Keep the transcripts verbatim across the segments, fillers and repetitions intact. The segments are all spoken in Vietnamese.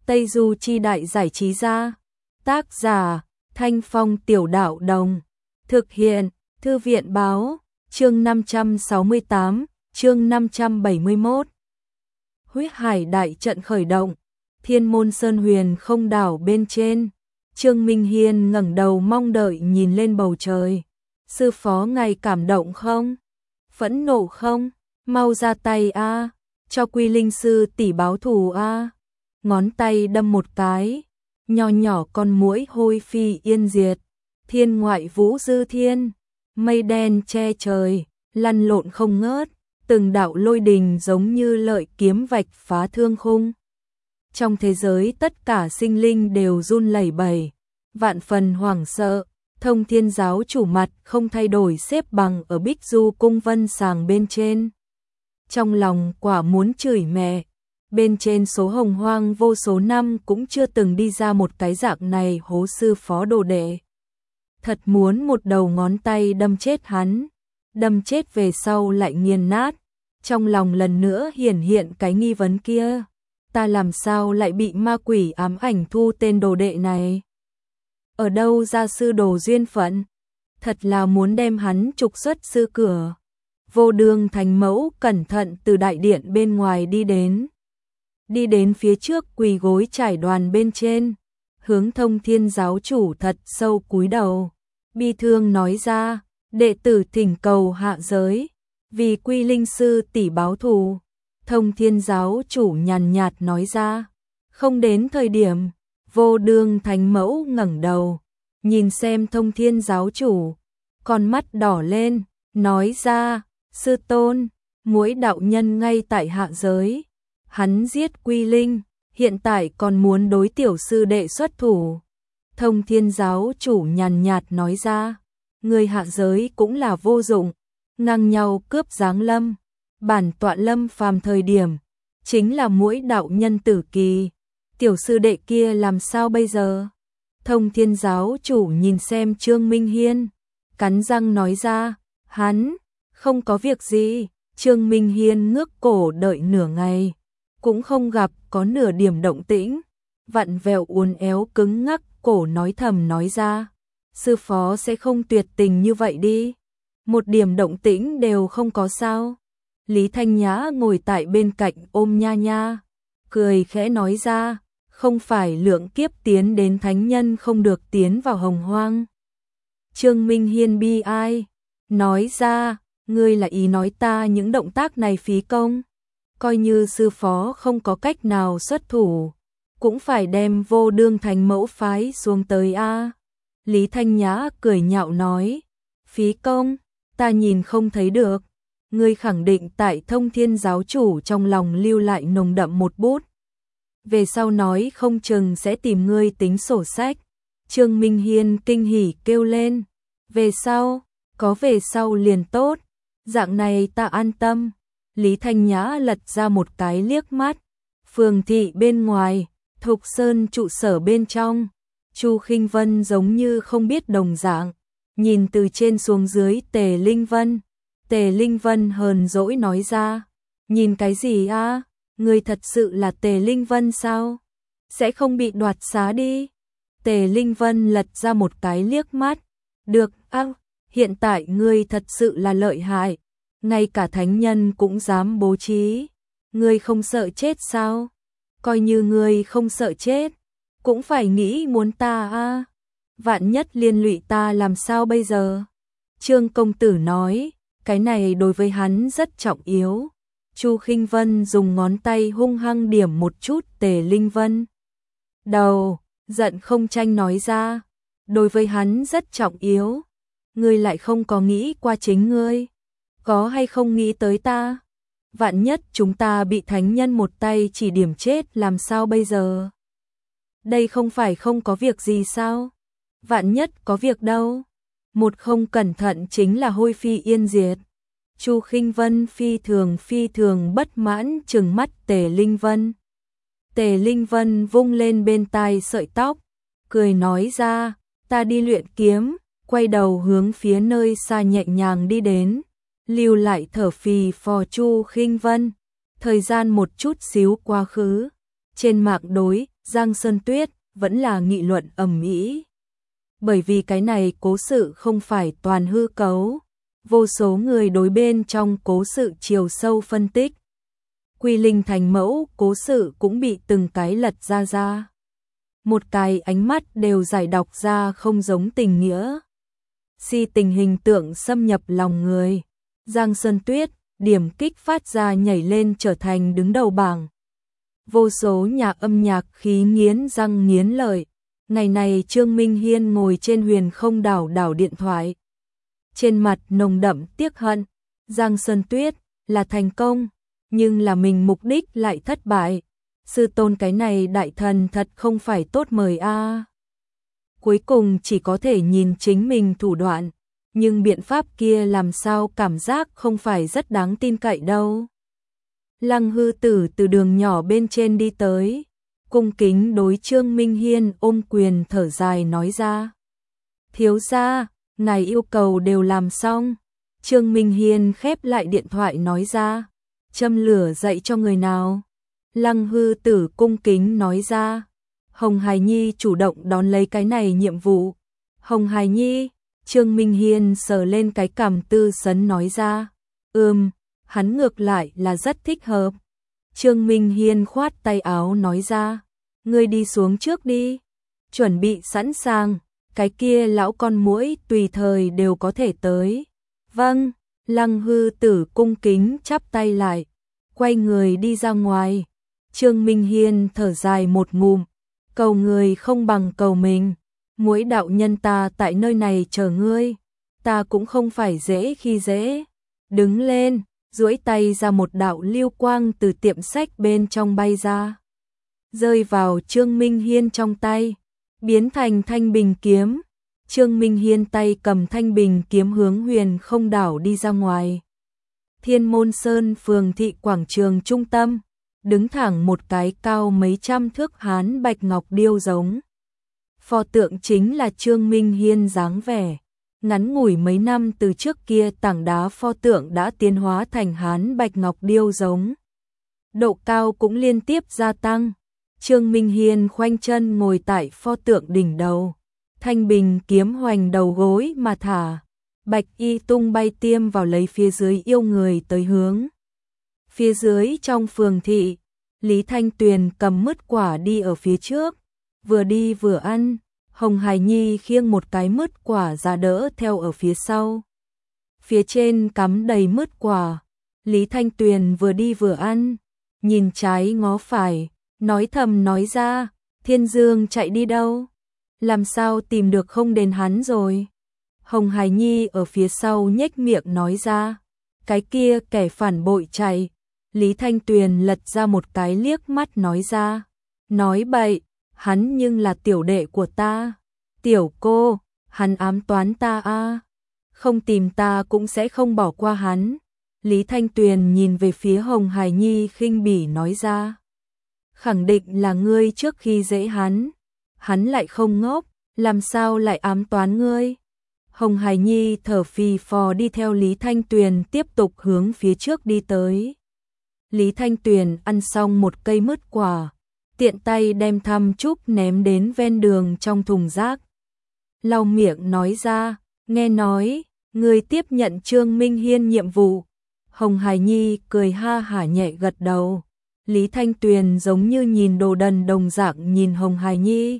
Tây Du Chi Đại Giải Trí Gia. Tác giả Thanh Phong Tiểu Đạo Đồng. Thực hiện Thư viện Báo. Chương năm trăm sáu mươi tám, chương năm trăm bảy mươi mốt. Huyết Hải đại trận khởi động. Thiên Môn Sơn Huyền không đảo bên trên. Trương Minh Hiên ngẩng đầu mong đợi nhìn lên bầu trời. Sư phó ngài cảm động không? Phẫn nộ không? Mau ra tay a, cho Quy Linh sư tỷ báo thù a. Ngón tay đâm một cái, nho nhỏ con muỗi hôi phi yên diệt. Thiên ngoại vũ dư thiên, mây đen che trời, lăn lộn không ngớt, từng đạo lôi đình giống như lợi kiếm vạch phá thương khung. Trong thế giới tất cả sinh linh đều run lẩy bẩy, vạn phần hoảng sợ. Thông Thiên giáo chủ mặt không thay đổi xếp bằng ở Bích Du cung vân sàng bên trên. Trong lòng quả muốn chửi mẹ, bên trên số hồng hoang vô số năm cũng chưa từng đi ra một cái dạng này hố sư phó đồ đệ. Thật muốn một đầu ngón tay đâm chết hắn, đâm chết về sau lại nghiền nát. Trong lòng lần nữa hiển hiện cái nghi vấn kia, ta làm sao lại bị ma quỷ ám ảnh thu tên đồ đệ này? Ở đâu ra sư đồ duyên phận? Thật là muốn đem hắn trục xuất sư cửa. Vô Đường Thánh Mẫu cẩn thận từ đại điện bên ngoài đi đến. Đi đến phía trước quỳ gối trải đoàn bên trên, hướng Thông Thiên giáo chủ thật sâu cúi đầu, bi thương nói ra, đệ tử thỉnh cầu hạ giới, vì Quy Linh sư tỷ báo thù. Thông Thiên giáo chủ nhàn nhạt nói ra, không đến thời điểm. Vô Đường Thánh Mẫu ngẩng đầu, nhìn xem Thông Thiên giáo chủ, con mắt đỏ lên, nói ra, sư tôn, muỗi đạo nhân ngay tại hạ giới. Hắn giết Quy Linh, hiện tại còn muốn đối tiểu sư đệ xuất thủ. Thông Thiên giáo chủ nhàn nhạt nói ra, người hạ giới cũng là vô dụng, ngang nhau cướp giáng lâm. Bản tọa lâm phàm thời điểm, chính là muỗi đạo nhân tử kỳ. Tiểu sư đệ kia làm sao bây giờ? Thông Thiên giáo chủ nhìn xem Trương Minh Hiên, cắn răng nói ra, hắn, không có việc gì. Trương Minh Hiên ngước cổ đợi nửa ngày, cũng không gặp có nửa điểm động tĩnh, vặn vẹo uốn éo cứng ngắc cổ nói thầm nói ra, sư phó sẽ không tuyệt tình như vậy đi, một điểm động tĩnh đều không có sao. Lý Thanh Nhã ngồi tại bên cạnh ôm Nha Nha, cười khẽ nói ra, không phải lượng kiếp tiến đến thánh nhân không được tiến vào hồng hoang. Trương Minh Hiên bi ai, nói ra, ngươi là ý nói ta những động tác này phí công, coi như sư phó không có cách nào xuất thủ, cũng phải đem Vô Đường Thánh Mẫu phái xuống tới a. Lý Thanh Nhã cười nhạo nói, phí công, ta nhìn không thấy được, ngươi khẳng định tại Thông Thiên giáo chủ trong lòng lưu lại nồng đậm một bút. Về sau nói không chừng sẽ tìm ngươi tính sổ sách. Trương Minh Hiên kinh hỉ kêu lên, về sau, có về sau liền tốt, dạng này ta an tâm. Lý Thanh Nhã lật ra một cái liếc mắt, phường thị bên ngoài, Thục Sơn trụ sở bên trong, Chu Khinh Vân giống như không biết đồng dạng, nhìn từ trên xuống dưới Tề Linh Vân. Tề Linh Vân hờn dỗi nói ra, nhìn cái gì a? Người thật sự là Tề Linh Vân sao? Sẽ không bị đoạt xá đi. Tề Linh Vân lật ra một cái liếc mắt, được, a, hiện tại ngươi thật sự là lợi hại, ngay cả thánh nhân cũng dám bố trí. Ngươi không sợ chết sao? Coi như ngươi không sợ chết, cũng phải nghĩ muốn ta a. Vạn nhất liên lụy ta làm sao bây giờ? Trương công tử nói, cái này đối với hắn rất trọng yếu. Chu Khinh Vân dùng ngón tay hung hăng điểm một chút Tề Linh Vân đầu, giận không tranh nói ra, đối với hắn rất trọng yếu. Ngươi lại không có nghĩ qua chính ngươi, có hay không nghĩ tới ta? Vạn nhất chúng ta bị thánh nhân một tay chỉ điểm chết làm sao bây giờ? Đây không phải không có việc gì sao? Vạn nhất có việc đâu, một không cẩn thận chính là hôi phi yên diệt. Chu Khinh Vân phi thường phi thường bất mãn trừng mắt Tề Linh Vân. Tề Linh Vân vung lên bên tai sợi tóc, cười nói ra, ta đi luyện kiếm, quay đầu hướng phía nơi xa nhẹ nhàng đi đến, lưu lại thở phì phò Chu Khinh Vân. Thời gian một chút xíu quá khứ, trên mạng đối, Giang Sơn Tuyết vẫn là nghị luận ầm ĩ. Bởi vì cái này cố sự không phải toàn hư cấu, vô số người đối bên trong cố sự chiều sâu phân tích. Quy linh thành mẫu cố sự cũng bị từng cái lật ra ra. Một cái ánh mắt đều giải đọc ra không giống tình nghĩa. Si tình hình tượng xâm nhập lòng người. Giang Sơn Tuyết, điểm kích phát ra nhảy lên trở thành đứng đầu bảng. Vô số nhà âm nhạc khí nghiến răng nghiến lợi. Ngày này Trương Minh Hiên ngồi trên huyền không đảo đảo điện thoại. Trên mặt nồng đậm tiếc hận. Giang Sơn Tuyết là thành công, nhưng là mình mục đích lại thất bại. Sư tôn cái này đại thần thật không phải tốt mời a. À. Cuối cùng chỉ có thể nhìn chính mình thủ đoạn, nhưng biện pháp kia làm sao cảm giác không phải rất đáng tin cậy đâu. Lăng Hư Tử từ đường nhỏ bên trên đi tới, cung kính đối Trương Minh Hiên ôm quyền thở dài nói ra. Thiếu gia, ngài yêu cầu đều làm xong. Trương Minh Hiên khép lại điện thoại nói ra. Châm lửa dậy cho người nào? Lăng Hư Tử cung kính nói ra. Hồng Hải Nhi chủ động đón lấy cái này nhiệm vụ. Hồng Hải Nhi, Trương Minh Hiên sờ lên cái cằm tư sấn nói ra. Ừm, hắn ngược lại là rất thích hợp. Trương Minh Hiên khoát tay áo nói ra. Ngươi đi xuống trước đi. Chuẩn bị sẵn sàng. Cái kia lão con muỗi tùy thời đều có thể tới. Vâng, Lăng Hư Tử cung kính chắp tay lại. Quay người đi ra ngoài. Trương Minh Hiên thở dài một ngụm. Cầu người không bằng cầu mình. Muỗi đạo nhân ta tại nơi này chờ ngươi. Ta cũng không phải dễ khi dễ. Đứng lên, duỗi tay ra một đạo lưu quang từ tiệm sách bên trong bay ra. Rơi vào Trương Minh Hiên trong tay. Biến thành thanh bình kiếm. Trương Minh Hiên tay cầm thanh bình kiếm hướng huyền không đảo đi ra ngoài. Thiên Môn Sơn phường thị quảng trường trung tâm. Đứng thẳng một cái cao mấy trăm thước hán bạch ngọc điêu giống. Pho tượng chính là Trương Minh Hiên dáng vẻ. Ngắn ngủi mấy năm từ trước kia tảng đá pho tượng đã tiến hóa thành hán bạch ngọc điêu giống. Độ cao cũng liên tiếp gia tăng. Trương Minh Hiên khoanh chân ngồi tại pho tượng đỉnh đầu. Thanh bình kiếm hoành đầu gối mà thả. Bạch y tung bay tiêm vào lấy phía dưới yêu người tới hướng. Phía dưới trong phường thị, Lý Thanh Tuyền cầm mứt quả đi ở phía trước. Vừa đi vừa ăn, Hồng Hải Nhi khiêng một cái mứt quả ra đỡ theo ở phía sau. Phía trên cắm đầy mứt quả. Lý Thanh Tuyền vừa đi vừa ăn, nhìn trái ngó phải, nói thầm nói ra, Thiên Dương chạy đi đâu? Làm sao tìm được không đến hắn rồi? Hồng Hải Nhi ở phía sau nhếch miệng nói ra, cái kia kẻ phản bội chạy. Lý Thanh Tuyền lật ra một cái liếc mắt nói ra, nói bậy, hắn nhưng là tiểu đệ của ta. Tiểu cô, hắn ám toán ta a, không tìm ta cũng sẽ không bỏ qua hắn. Lý Thanh Tuyền nhìn về phía Hồng Hải Nhi khinh bỉ nói ra, khẳng định là ngươi trước khi dễ hắn. Hắn lại không ngốc, làm sao lại ám toán ngươi? Hồng Hải Nhi thở phì phò đi theo Lý Thanh Tuyền tiếp tục hướng phía trước đi tới. Lý Thanh Tuyền ăn xong một cây mứt quả, tiện tay đem thăm chúc ném đến ven đường trong thùng rác. Lau miệng nói ra, nghe nói, người tiếp nhận Trương Minh Hiên nhiệm vụ. Hồng Hải Nhi cười ha hả nhẹ gật đầu. Lý Thanh Tuyền giống như nhìn đồ đần đồng dạng nhìn Hồng Hải Nhi.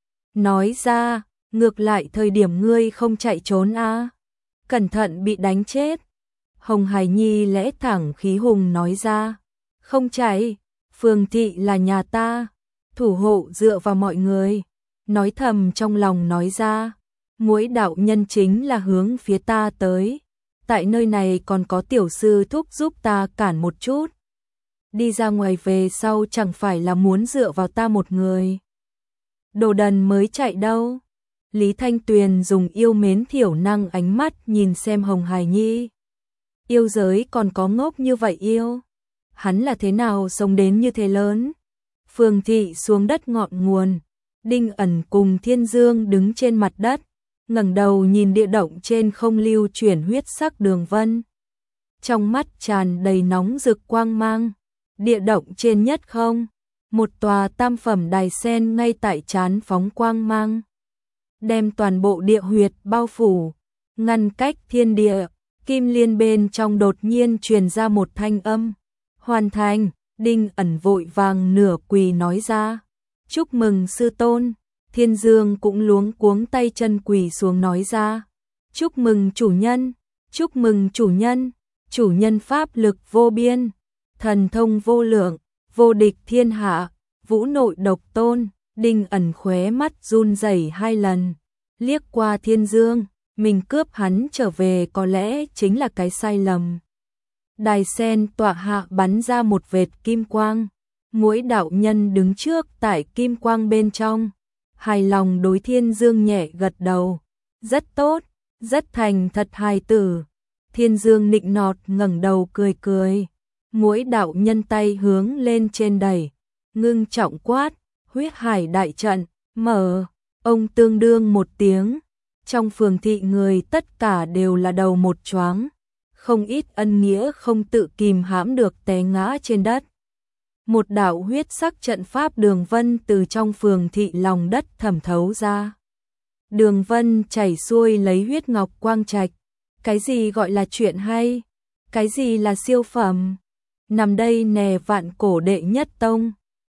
Nói ra, ngược lại thời điểm ngươi không chạy trốn a, à? Cẩn thận bị đánh chết. Hồng Hải Nhi lẽ thẳng khí hùng nói ra, không chạy, phường thị là nhà ta, thủ hộ dựa vào mọi người. Nói thầm trong lòng nói ra, muỗi đạo nhân chính là hướng phía ta tới. Tại nơi này còn có tiểu sư thúc giúp ta cản một chút. Đi ra ngoài về sau chẳng phải là muốn dựa vào ta một người. Đồ đần mới chạy đâu. Lý Thanh Tuyền dùng yêu mến thiểu năng ánh mắt nhìn xem Hồng Hải Nhi. Yêu giới còn có ngốc như vậy yêu. Hắn là thế nào sống đến như thế lớn. Phường thị xuống đất ngọn nguồn. Đinh Ẩn cùng Thiên Dương đứng trên mặt đất, ngẩng đầu nhìn địa động trên không lưu chuyển huyết sắc đường vân. Trong mắt tràn đầy nóng rực quang mang. Địa động trên nhất không, Một tòa tam phẩm đài sen ngay tại trán phóng quang mang, đem toàn bộ địa huyệt bao phủ, ngăn cách thiên địa. Kim liên bên trong đột nhiên truyền ra một thanh âm. Hoàn thành. Đinh Ẩn vội vàng nửa quỳ nói ra. Chúc mừng sư tôn. Thiên Dương cũng luống cuống tay chân quỳ xuống nói ra. Chúc mừng chủ nhân. Chúc mừng chủ nhân. Chủ nhân pháp lực vô biên, thần thông vô lượng, vô địch thiên hạ, vũ nội độc tôn. Đinh Ẩn khóe mắt run rẩy hai lần, liếc qua Thiên Dương, mình cướp hắn trở về có lẽ chính là cái sai lầm. Đài sen tọa hạ bắn ra một vệt kim quang, Muỗi đạo nhân đứng trước tại kim quang bên trong, hài lòng đối Thiên Dương nhẹ gật đầu. Rất tốt, rất thành thật hài tử. Thiên Dương nịnh nọt ngẩng đầu cười cười. Muỗi đạo nhân tay hướng lên trên đẩy, ngưng trọng quát, huyết hải đại trận, mở. Ông tương đương một tiếng, trong phường thị người tất cả đều là đầu một choáng, không ít ân nghĩa không tự kìm hãm được té ngã trên đất. Một đạo huyết sắc trận pháp đường vân từ trong phường thị lòng đất thẩm thấu ra. Đường vân chảy xuôi lấy huyết ngọc quang trạch. Cái gì gọi là chuyện hay? Cái gì là siêu phẩm? Nằm đây nè vạn cổ đệ nhất tông.